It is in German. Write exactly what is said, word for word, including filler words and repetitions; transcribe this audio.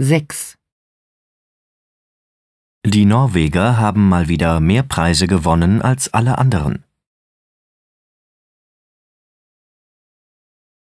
sechs. Die Norweger haben mal wieder mehr Preise gewonnen als alle anderen.